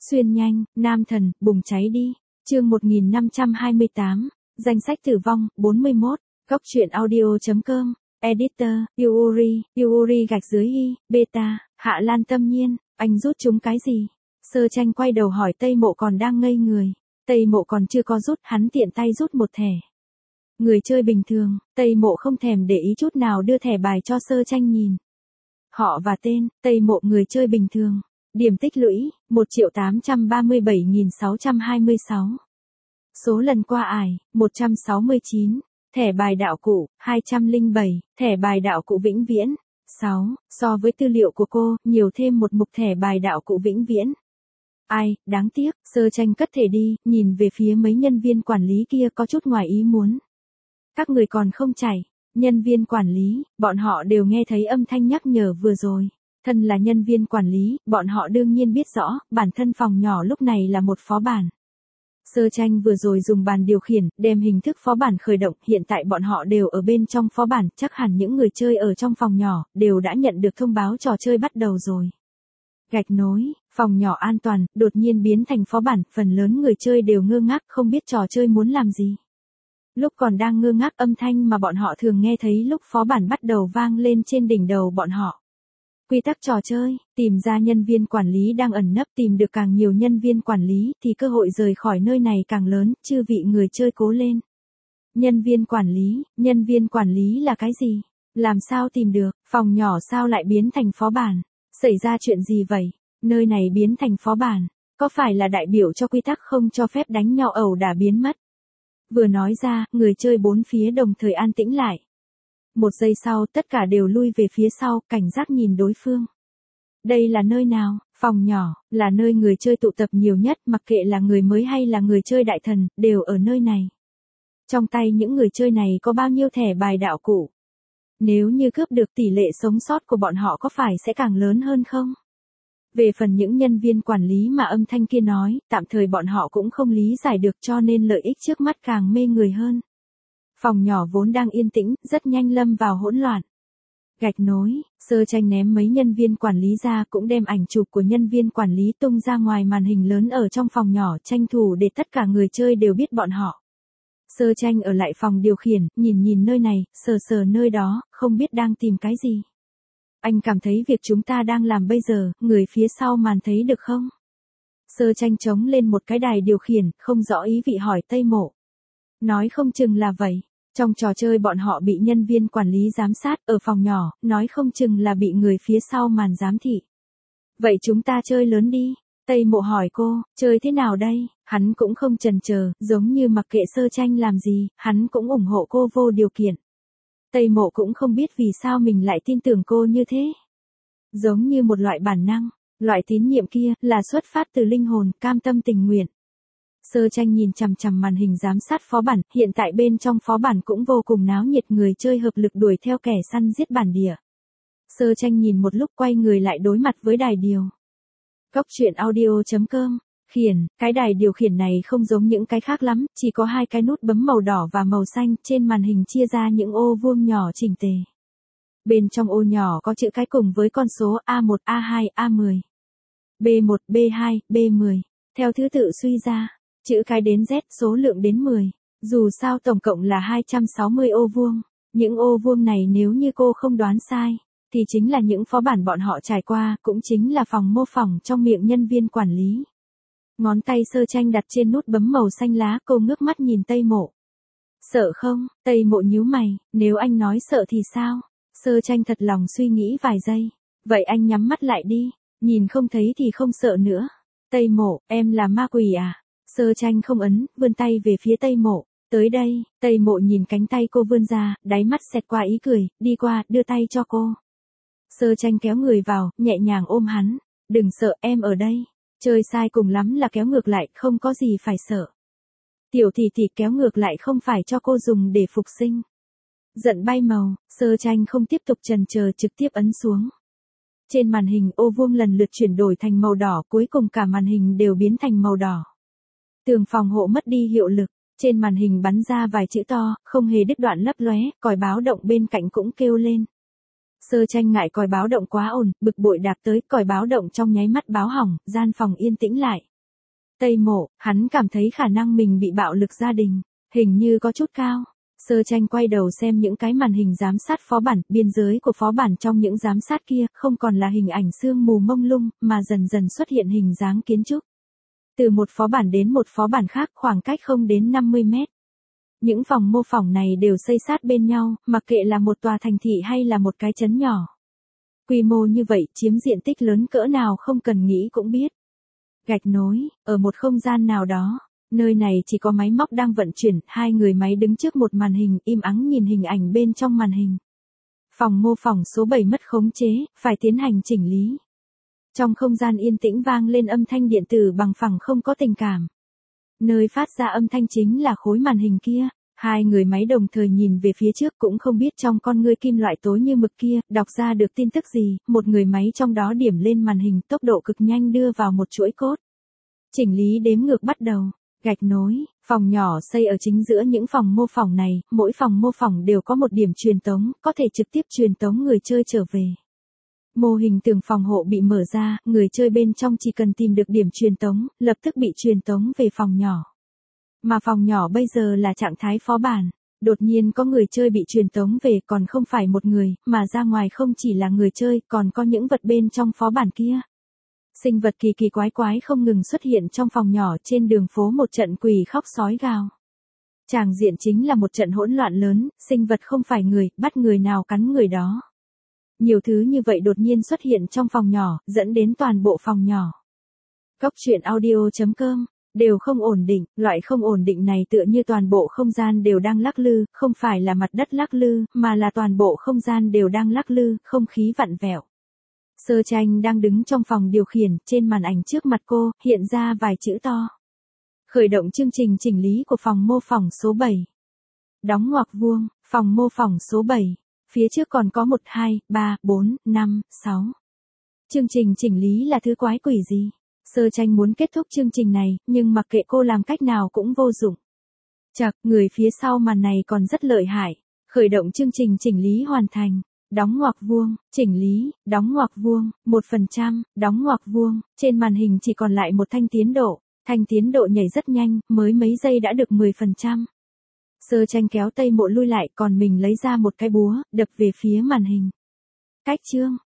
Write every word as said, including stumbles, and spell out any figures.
Xuyên nhanh, nam thần, bùng cháy đi. Chương một nghìn năm trăm hai mươi tám, danh sách tử vong, bốn mươi mốt, góc truyện audio.com, editor, Yuri, Yuri gạch dưới y, beta, Hạ Lan Tâm Nhiên, anh rút chúng cái gì? Sơ Tranh quay đầu hỏi Tây Mộ còn đang ngây người. Tây Mộ còn chưa có rút, hắn tiện tay rút một thẻ. Người chơi bình thường, Tây Mộ không thèm để ý chút nào đưa thẻ bài cho Sơ Tranh nhìn. Họ và tên, Tây Mộ người chơi bình thường. Điểm tích lũy, một triệu tám trăm ba mươi bảy nghìn sáu trăm hai mươi sáu. Số lần qua ải, một trăm sáu mươi chín. Thẻ bài đạo cụ, hai trăm lẻ bảy. Thẻ bài đạo cụ vĩnh viễn, sáu. So với tư liệu của cô, nhiều thêm một mục thẻ bài đạo cụ vĩnh viễn. Ai, đáng tiếc, Sơ Tranh cất thẻ đi, nhìn về phía mấy nhân viên quản lý kia có chút ngoài ý muốn. Các người còn không chảy. Nhân viên quản lý, bọn họ đều nghe thấy âm thanh nhắc nhở vừa rồi. Thân là nhân viên quản lý, bọn họ đương nhiên biết rõ, bản thân phòng nhỏ lúc này là một phó bản. Sơ Tranh vừa rồi dùng bàn điều khiển, đem hình thức phó bản khởi động, hiện tại bọn họ đều ở bên trong phó bản, chắc hẳn những người chơi ở trong phòng nhỏ, đều đã nhận được thông báo trò chơi bắt đầu rồi. Gạch nối, phòng nhỏ an toàn, đột nhiên biến thành phó bản, phần lớn người chơi đều ngơ ngác không biết trò chơi muốn làm gì. Lúc còn đang ngơ ngác âm thanh mà bọn họ thường nghe thấy lúc phó bản bắt đầu vang lên trên đỉnh đầu bọn họ. Quy tắc trò chơi, tìm ra nhân viên quản lý đang ẩn nấp, tìm được càng nhiều nhân viên quản lý thì cơ hội rời khỏi nơi này càng lớn, chư vị người chơi cố lên. Nhân viên quản lý, nhân viên quản lý là cái gì? Làm sao tìm được, phòng nhỏ sao lại biến thành phó bản? Xảy ra chuyện gì vậy? Nơi này biến thành phó bản, có phải là đại biểu cho quy tắc không cho phép đánh nhau ẩu đả biến mất? Vừa nói ra, người chơi bốn phía đồng thời an tĩnh lại. Một giây sau, tất cả đều lui về phía sau, cảnh giác nhìn đối phương. Đây là nơi nào? Phòng nhỏ, là nơi người chơi tụ tập nhiều nhất, mặc kệ là người mới hay là người chơi đại thần, đều ở nơi này. Trong tay những người chơi này có bao nhiêu thẻ bài đạo cụ? Nếu như cướp được, tỷ lệ sống sót của bọn họ có phải sẽ càng lớn hơn không? Về phần những nhân viên quản lý mà âm thanh kia nói, tạm thời bọn họ cũng không lý giải được, cho nên lợi ích trước mắt càng mê người hơn. Phòng nhỏ vốn đang yên tĩnh, rất nhanh lâm vào hỗn loạn. Gạch nối, Sơ Tranh ném mấy nhân viên quản lý ra, cũng đem ảnh chụp của nhân viên quản lý tung ra ngoài màn hình lớn ở trong phòng nhỏ, tranh thủ để tất cả người chơi đều biết bọn họ. Sơ Tranh ở lại phòng điều khiển, nhìn nhìn nơi này, sờ sờ nơi đó, không biết đang tìm cái gì. Anh cảm thấy việc chúng ta đang làm bây giờ, người phía sau màn thấy được không? Sơ Tranh chống lên một cái đài điều khiển, không rõ ý vị hỏi Tây Mộ. Nói không chừng là vậy. Trong trò chơi bọn họ bị nhân viên quản lý giám sát, ở phòng nhỏ, nói không chừng là bị người phía sau màn giám thị. Vậy chúng ta chơi lớn đi. Tây Mộ hỏi cô, chơi thế nào đây? Hắn cũng không chần chờ, giống như mặc kệ Sơ Tranh làm gì, hắn cũng ủng hộ cô vô điều kiện. Tây Mộ cũng không biết vì sao mình lại tin tưởng cô như thế. Giống như một loại bản năng, loại tín nhiệm kia, là xuất phát từ linh hồn, cam tâm tình nguyện. Sơ Tranh nhìn chằm chằm màn hình giám sát phó bản, hiện tại bên trong phó bản cũng vô cùng náo nhiệt, người chơi hợp lực đuổi theo kẻ săn giết bản địa. Sơ Tranh nhìn một lúc quay người lại đối mặt với đài điều. Góc truyện audio.com, khiển, cái đài điều khiển này không giống những cái khác lắm, chỉ có hai cái nút bấm màu đỏ và màu xanh, trên màn hình chia ra những ô vuông nhỏ chỉnh tề. Bên trong ô nhỏ có chữ cái cùng với con số A một, A hai, A mười, B một, B hai, B mười, theo thứ tự suy ra. Chữ cái đến Z, số lượng đến mười. Dù sao tổng cộng là hai trăm sáu mươi ô vuông. Những ô vuông này nếu như cô không đoán sai, thì chính là những phó bản bọn họ trải qua, cũng chính là phòng mô phỏng trong miệng nhân viên quản lý. Ngón tay Sơ Tranh đặt trên nút bấm màu xanh lá, cô ngước mắt nhìn Tây Mộ. Sợ không? Tây Mộ nhíu mày, nếu anh nói sợ thì sao? Sơ Tranh thật lòng suy nghĩ vài giây. Vậy anh nhắm mắt lại đi, nhìn không thấy thì không sợ nữa. Tây Mộ, em là ma quỷ à? Sơ Tranh không ấn, vươn tay về phía Tây Mộ. Tới đây, Tây Mộ nhìn cánh tay cô vươn ra, đáy mắt xẹt qua ý cười, đi qua, đưa tay cho cô. Sơ Tranh kéo người vào, nhẹ nhàng ôm hắn. Đừng sợ, em ở đây. Chơi sai cùng lắm là kéo ngược lại, không có gì phải sợ. Tiểu tỷ tỷ kéo ngược lại không phải cho cô dùng để phục sinh. Giận bay màu, Sơ Tranh không tiếp tục chần chờ, trực tiếp ấn xuống. Trên màn hình ô vuông lần lượt chuyển đổi thành màu đỏ, cuối cùng cả màn hình đều biến thành màu đỏ. Tường phòng hộ mất đi hiệu lực, trên màn hình bắn ra vài chữ to, không hề đứt đoạn lấp lóe, còi báo động bên cạnh cũng kêu lên. Sơ Tranh ngại còi báo động quá ồn, bực bội đạp tới, còi báo động trong nháy mắt báo hỏng, gian phòng yên tĩnh lại. Tây Mộ, hắn cảm thấy khả năng mình bị bạo lực gia đình, hình như có chút cao. Sơ Tranh quay đầu xem những cái màn hình giám sát phó bản, biên giới của phó bản trong những giám sát kia không còn là hình ảnh sương mù mông lung, mà dần dần xuất hiện hình dáng kiến trúc. Từ một phó bản đến một phó bản khác khoảng cách không đến năm mươi mét. Những phòng mô phỏng này đều xây sát bên nhau, mặc kệ là một tòa thành thị hay là một cái trấn nhỏ. Quy mô như vậy, chiếm diện tích lớn cỡ nào không cần nghĩ cũng biết. Gạch nối, ở một không gian nào đó, nơi này chỉ có máy móc đang vận chuyển, hai người máy đứng trước một màn hình, im ắng nhìn hình ảnh bên trong màn hình. Phòng mô phỏng số bảy mất khống chế, phải tiến hành chỉnh lý. Trong không gian yên tĩnh vang lên âm thanh điện tử bằng phẳng không có tình cảm. Nơi phát ra âm thanh chính là khối màn hình kia. Hai người máy đồng thời nhìn về phía trước cũng không biết trong con ngươi kim loại tối như mực kia, đọc ra được tin tức gì, một người máy trong đó điểm lên màn hình tốc độ cực nhanh đưa vào một chuỗi cốt. Chỉnh lý đếm ngược bắt đầu, gạch nối, phòng nhỏ xây ở chính giữa những phòng mô phỏng này, mỗi phòng mô phỏng đều có một điểm truyền tống, có thể trực tiếp truyền tống người chơi trở về. Mô hình tường phòng hộ bị mở ra, người chơi bên trong chỉ cần tìm được điểm truyền tống, lập tức bị truyền tống về phòng nhỏ. Mà phòng nhỏ bây giờ là trạng thái phó bản, đột nhiên có người chơi bị truyền tống về còn không phải một người, mà ra ngoài không chỉ là người chơi, còn có những vật bên trong phó bản kia. Sinh vật kỳ kỳ quái quái không ngừng xuất hiện trong phòng nhỏ, trên đường phố một trận quỷ khóc sói gào. Tràng diện chính là một trận hỗn loạn lớn, sinh vật không phải người, bắt người nào cắn người đó. Nhiều thứ như vậy đột nhiên xuất hiện trong phòng nhỏ, dẫn đến toàn bộ phòng nhỏ. Cốc truyện audio chấm com đều không ổn định, loại không ổn định này tựa như toàn bộ không gian đều đang lắc lư, không phải là mặt đất lắc lư, mà là toàn bộ không gian đều đang lắc lư, không khí vặn vẹo. Sơ Tranh đang đứng trong phòng điều khiển, trên màn ảnh trước mặt cô, hiện ra vài chữ to. Khởi động chương trình chỉnh lý của phòng mô phỏng số bảy. Đóng ngoặc vuông, phòng mô phỏng số bảy. Phía trước còn có một, hai, ba, bốn, năm, sáu. Chương trình chỉnh lý là thứ quái quỷ gì? Sơ Tranh muốn kết thúc chương trình này, nhưng mặc kệ cô làm cách nào cũng vô dụng. Chậc, người phía sau màn này còn rất lợi hại. Khởi động chương trình chỉnh lý hoàn thành. Đóng ngoặc vuông, chỉnh lý, đóng ngoặc vuông, một phần trăm, đóng ngoặc vuông, trên màn hình chỉ còn lại một thanh tiến độ. Thanh tiến độ nhảy rất nhanh, mới mấy giây đã được mười phần trăm. Sơ Tranh kéo Tây Mộ lui lại, còn mình lấy ra một cái búa, đập về phía màn hình. Cách chương,